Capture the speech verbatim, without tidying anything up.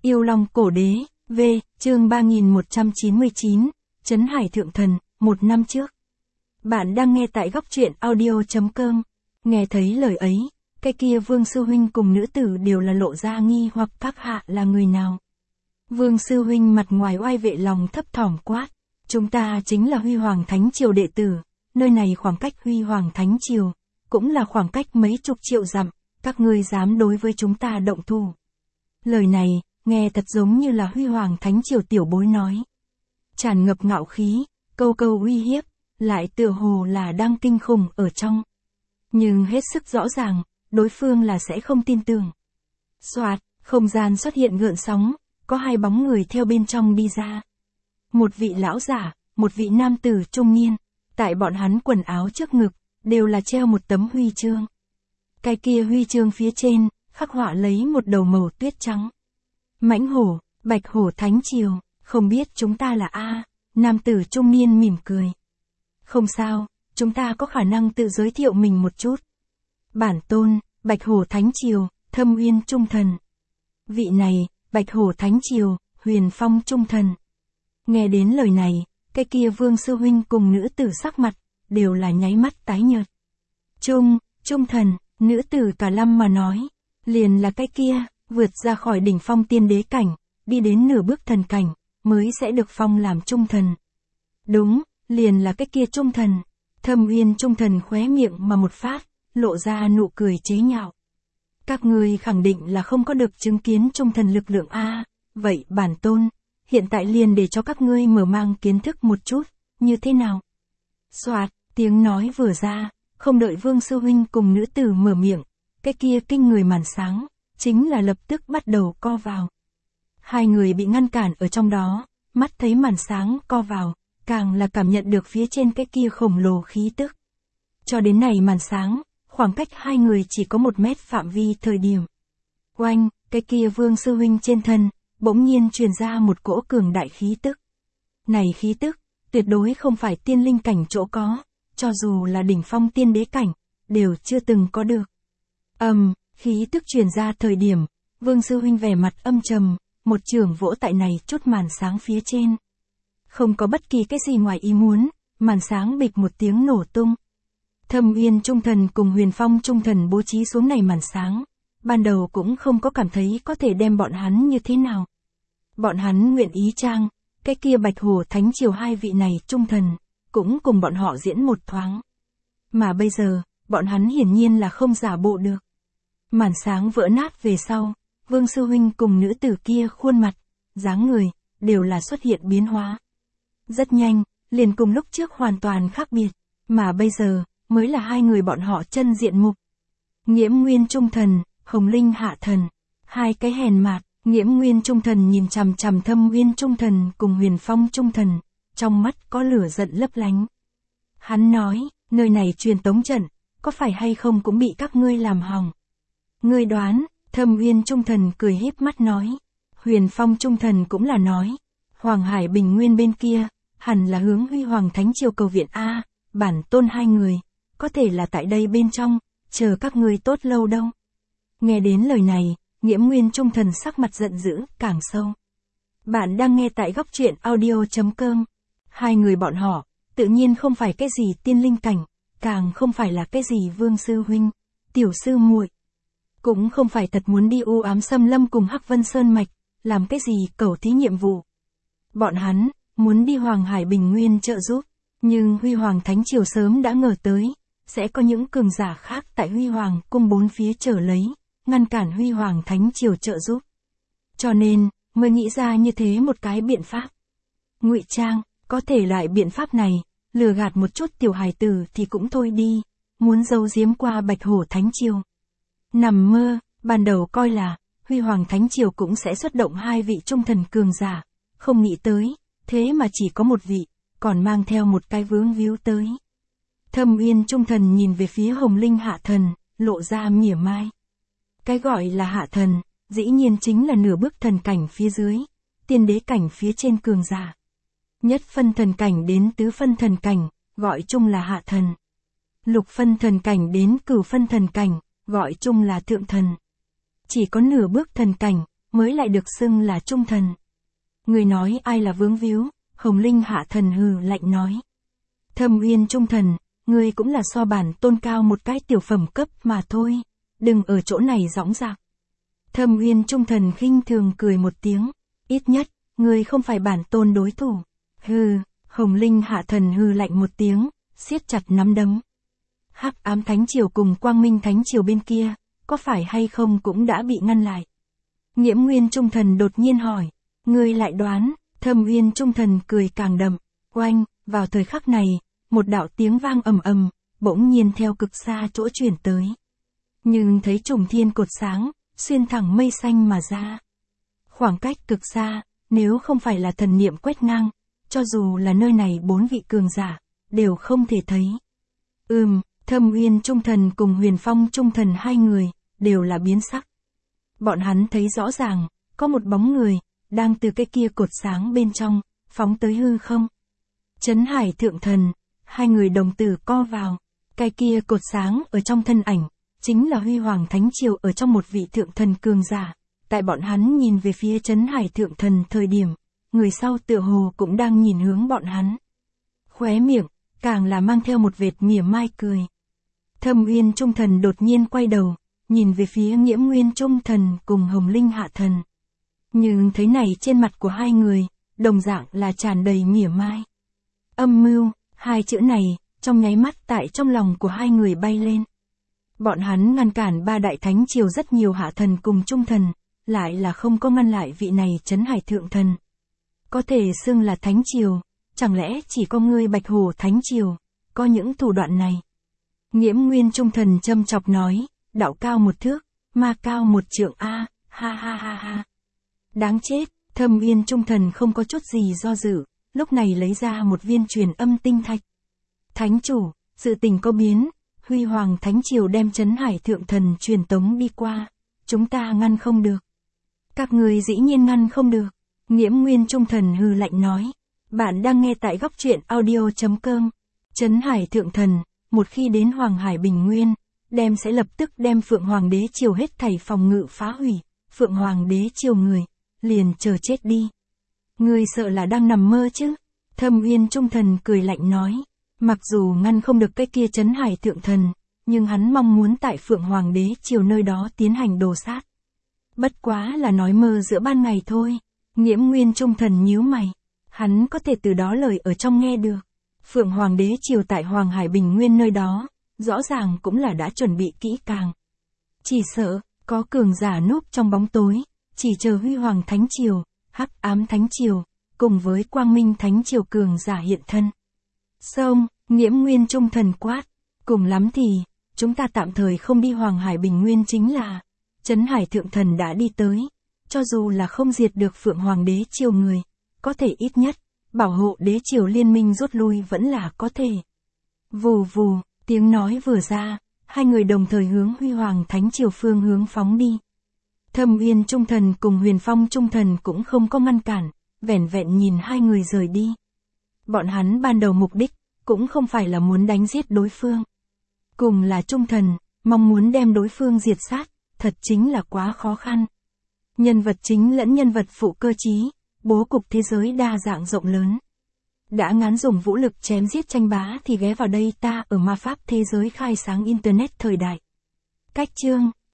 Yêu Long Cổ Đế, V, chương ba nghìn một trăm chín mươi chín, Trấn Hải Thượng Thần, một năm trước. Bạn đang nghe tại góc truyện audio chấm com. Nghe thấy lời ấy, cái kia Vương Sư Huynh cùng nữ tử đều là lộ ra nghi hoặc các hạ là người nào. Vương Sư Huynh mặt ngoài oai vệ lòng thấp thỏm quát. Chúng ta chính là Huy Hoàng Thánh Triều đệ tử, nơi này khoảng cách Huy Hoàng Thánh Triều, cũng là khoảng cách mấy chục triệu dặm, các ngươi dám đối với chúng ta động thủ. Lời này, nghe thật giống như là Huy Hoàng Thánh Triều tiểu bối nói. Tràn ngập ngạo khí, câu câu uy hiếp, lại tựa hồ là đang kinh khủng ở trong. Nhưng hết sức rõ ràng, đối phương là sẽ không tin tưởng. Soạt, không gian xuất hiện gợn sóng, có hai bóng người theo bên trong đi ra. Một vị lão giả, một vị nam tử trung niên, tại bọn hắn quần áo trước ngực, đều là treo một tấm huy chương. Cái kia huy chương phía trên, khắc họa lấy một đầu màu tuyết trắng. Mãnh hổ, bạch hổ thánh triều, không biết chúng ta là A, nam tử trung niên mỉm cười. Không sao, chúng ta có khả năng tự giới thiệu mình một chút. Bản tôn, bạch hổ thánh triều, Thâm Uyên trung thần. Vị này, bạch hổ thánh triều, Huyền Phong trung thần. Nghe đến lời này, cái kia Vương Sư Huynh cùng nữ tử sắc mặt, đều là nháy mắt tái nhợt. Trung, trung thần, nữ tử cả lâm mà nói, liền là cái kia, vượt ra khỏi đỉnh phong tiên đế cảnh, đi đến nửa bước thần cảnh, mới sẽ được phong làm trung thần. Đúng, liền là cái kia trung thần. Thâm Uyên trung thần khóe miệng mà một phát, lộ ra nụ cười chế nhạo. Các ngươi khẳng định là không có được chứng kiến trung thần lực lượng A, vậy bản tôn, hiện tại liền để cho các ngươi mở mang kiến thức một chút, như thế nào? Soạt, tiếng nói vừa ra, không đợi Vương Sư Huynh cùng nữ tử mở miệng, cái kia kinh người màn sáng, chính là lập tức bắt đầu co vào. Hai người bị ngăn cản ở trong đó, mắt thấy màn sáng co vào, càng là cảm nhận được phía trên cái kia khổng lồ khí tức. Cho đến này màn sáng, khoảng cách hai người chỉ có một mét phạm vi thời điểm. Oanh, cái kia Vương Sư Huynh trên thân, bỗng nhiên truyền ra một cỗ cường đại khí tức. Này khí tức, tuyệt đối không phải tiên linh cảnh chỗ có, cho dù là đỉnh phong tiên đế cảnh, đều chưa từng có được. Ầm, um, khí tức truyền ra thời điểm, Vương Sư Huynh vẻ mặt âm trầm, một chưởng vỗ tại này chút màn sáng phía trên. Không có bất kỳ cái gì ngoài ý muốn, màn sáng bịch một tiếng nổ tung. Thâm Uyên trung thần cùng Huyền Phong trung thần bố trí xuống này màn sáng, ban đầu cũng không có cảm thấy có thể đem bọn hắn như thế nào. Bọn hắn nguyện ý trang, cái kia bạch hổ thánh triều hai vị này trung thần, cũng cùng bọn họ diễn một thoáng. Mà bây giờ, bọn hắn hiển nhiên là không giả bộ được. Màn sáng vỡ nát về sau, Vương Sư Huynh cùng nữ tử kia khuôn mặt, dáng người, đều là xuất hiện biến hóa. Rất nhanh, liền cùng lúc trước hoàn toàn khác biệt, mà bây giờ, mới là hai người bọn họ chân diện mục. Nghiễm Nguyên trung thần, Hồng Linh hạ thần, hai cái hèn mạt, Nghiễm Nguyên trung thần nhìn chằm chằm Thâm Uyên trung thần cùng Huyền Phong trung thần, trong mắt có lửa giận lấp lánh. Hắn nói, nơi này truyền tống trận, có phải hay không cũng bị các ngươi làm hỏng. Ngươi đoán, Thâm Uyên trung thần cười híp mắt nói. Huyền Phong trung thần cũng là nói, Hoàng Hải Bình Nguyên bên kia, hẳn là hướng Huy Hoàng Thánh Triều cầu viện A, bản tôn hai người, có thể là tại đây bên trong, chờ các ngươi tốt lâu đâu. Nghe đến lời này, Nghiễm Nguyên trung thần sắc mặt giận dữ, càng sâu. Bạn đang nghe tại góc truyện audio chấm com. Hai người bọn họ, tự nhiên không phải cái gì tiên linh cảnh, càng không phải là cái gì Vương Sư Huynh, tiểu sư muội, cũng không phải thật muốn đi u ám xâm lâm cùng Hắc Vân Sơn Mạch, làm cái gì cầu thí nhiệm vụ. Bọn hắn, muốn đi Hoàng Hải Bình Nguyên trợ giúp, nhưng Huy Hoàng Thánh Triều sớm đã ngờ tới, sẽ có những cường giả khác tại Huy Hoàng cung bốn phía trở lấy, ngăn cản Huy Hoàng Thánh Triều trợ giúp. Cho nên, mới nghĩ ra như thế một cái biện pháp. Ngụy trang, có thể loại biện pháp này, lừa gạt một chút tiểu hài tử thì cũng thôi đi, muốn giấu giếm qua Bạch Hổ Thánh Triều. Nằm mơ, ban đầu coi là, Huy Hoàng Thánh Triều cũng sẽ xuất động hai vị trung thần cường giả, không nghĩ tới, thế mà chỉ có một vị, còn mang theo một cái vướng víu tới. Thâm Uyên trung thần nhìn về phía Hồng Linh hạ thần, lộ ra mỉa mai. Cái gọi là hạ thần, dĩ nhiên chính là nửa bước thần cảnh phía dưới, tiên đế cảnh phía trên cường giả. Nhất phân thần cảnh đến tứ phân thần cảnh, gọi chung là hạ thần. Lục phân thần cảnh đến cửu phân thần cảnh, gọi chung là thượng thần. Chỉ có nửa bước thần cảnh, mới lại được xưng là trung thần. Người nói ai là vướng víu, Hồng Linh hạ thần hừ lạnh nói. Thâm Uyên trung thần, ngươi cũng là so bản tôn cao một cái tiểu phẩm cấp mà thôi, đừng ở chỗ này dõng dạc. Thâm Uyên trung thần khinh thường cười một tiếng, ít nhất, ngươi không phải bản tôn đối thủ. Hừ, Hồng Linh hạ thần hừ lạnh một tiếng, siết chặt nắm đấm. Hắc ám thánh triều cùng quang minh thánh triều bên kia, có phải hay không cũng đã bị ngăn lại. Nghiễm Nguyên trung thần đột nhiên hỏi, ngươi lại đoán, Thâm Uyên trung thần cười càng đậm, oanh, vào thời khắc này, một đạo tiếng vang ầm ầm, bỗng nhiên theo cực xa chỗ chuyển tới. Nhưng thấy trùng thiên cột sáng, xuyên thẳng mây xanh mà ra. Khoảng cách cực xa, nếu không phải là thần niệm quét ngang, cho dù là nơi này bốn vị cường giả, đều không thể thấy. Ừm, Thâm Uyên trung thần cùng Huyền Phong trung thần hai người, đều là biến sắc. Bọn hắn thấy rõ ràng, có một bóng người, đang từ cái kia cột sáng bên trong, phóng tới hư không. Trấn Hải thượng thần, hai người đồng tử co vào, cái kia cột sáng ở trong thân ảnh, chính là Huy Hoàng Thánh Triều ở trong một vị thượng thần cường giả. Tại bọn hắn nhìn về phía Trấn Hải thượng thần thời điểm, người sau tựa hồ cũng đang nhìn hướng bọn hắn. Khóe miệng, càng là mang theo một vệt mỉa mai cười. Thâm Uyên trung thần đột nhiên quay đầu, nhìn về phía Nghiễm Nguyên trung thần cùng Hồng Linh hạ thần. Nhưng thấy này trên mặt của hai người, đồng dạng là tràn đầy mỉa mai. Âm mưu, hai chữ này, trong nháy mắt tại trong lòng của hai người bay lên. Bọn hắn ngăn cản ba đại thánh triều rất nhiều hạ thần cùng trung thần, lại là không có ngăn lại vị này Trấn Hải thượng thần. Có thể xưng là thánh triều, chẳng lẽ chỉ có ngươi Bạch Hổ thánh triều, có những thủ đoạn này. Nghiễm Nguyên trung thần châm chọc nói, đạo cao một thước, ma cao một trượng a, ha ha ha ha. Đáng chết, Thâm Uyên trung thần không có chút gì do dự, lúc này lấy ra một viên truyền âm tinh thạch. Thánh chủ, sự tình có biến, Huy Hoàng Thánh Triều đem Trấn Hải thượng thần truyền tống đi qua, chúng ta ngăn không được. Các người dĩ nhiên ngăn không được. Nghiễm Nguyên trung thần hừ lạnh nói. Bạn đang nghe tại góc truyện audio chấm com. Trấn Hải thượng thần, một khi đến Hoàng Hải Bình Nguyên, đem sẽ lập tức đem Phượng Hoàng Đế Triều hết thảy phòng ngự phá hủy. Phượng Hoàng Đế Triều người, liền chờ chết đi. Người sợ là đang nằm mơ chứ? Thâm Uyên trung thần cười lạnh nói. Mặc dù ngăn không được cái kia Trấn Hải thượng thần, nhưng hắn mong muốn tại Phượng Hoàng Đế Triều nơi đó tiến hành đồ sát. Bất quá là nói mơ giữa ban ngày thôi. Nghiễm Nguyên trung thần nhíu mày. Hắn có thể từ đó lời ở trong nghe được. Phượng Hoàng Đế Triều tại Hoàng Hải Bình Nguyên nơi đó, rõ ràng cũng là đã chuẩn bị kỹ càng. Chỉ sợ, có cường giả núp trong bóng tối, chỉ chờ Huy Hoàng Thánh Triều, Hắc Ám Thánh Triều, cùng với Quang Minh Thánh Triều cường giả hiện thân. Xông, Nghiễm Nguyên trung thần quát, cùng lắm thì, chúng ta tạm thời không đi Hoàng Hải Bình Nguyên chính là, Trấn Hải thượng thần đã đi tới, cho dù là không diệt được Phượng Hoàng Đế Triều người, có thể ít nhất, bảo hộ Đế Triều liên minh rút lui vẫn là có thể. Vù vù, tiếng nói vừa ra, hai người đồng thời hướng Huy Hoàng Thánh Triều phương hướng phóng đi. Thâm Uyên trung thần cùng Huyền Phong trung thần cũng không có ngăn cản, vẻn vẹn nhìn hai người rời đi. Bọn hắn ban đầu mục đích, cũng không phải là muốn đánh giết đối phương. Cùng là trung thần, mong muốn đem đối phương diệt sát, thật chính là quá khó khăn. Nhân vật chính lẫn nhân vật phụ cơ trí, bố cục thế giới đa dạng rộng lớn. Đã ngán dùng vũ lực chém giết tranh bá thì ghé vào đây ta ở ma pháp thế giới khai sáng Internet thời đại. Cách chương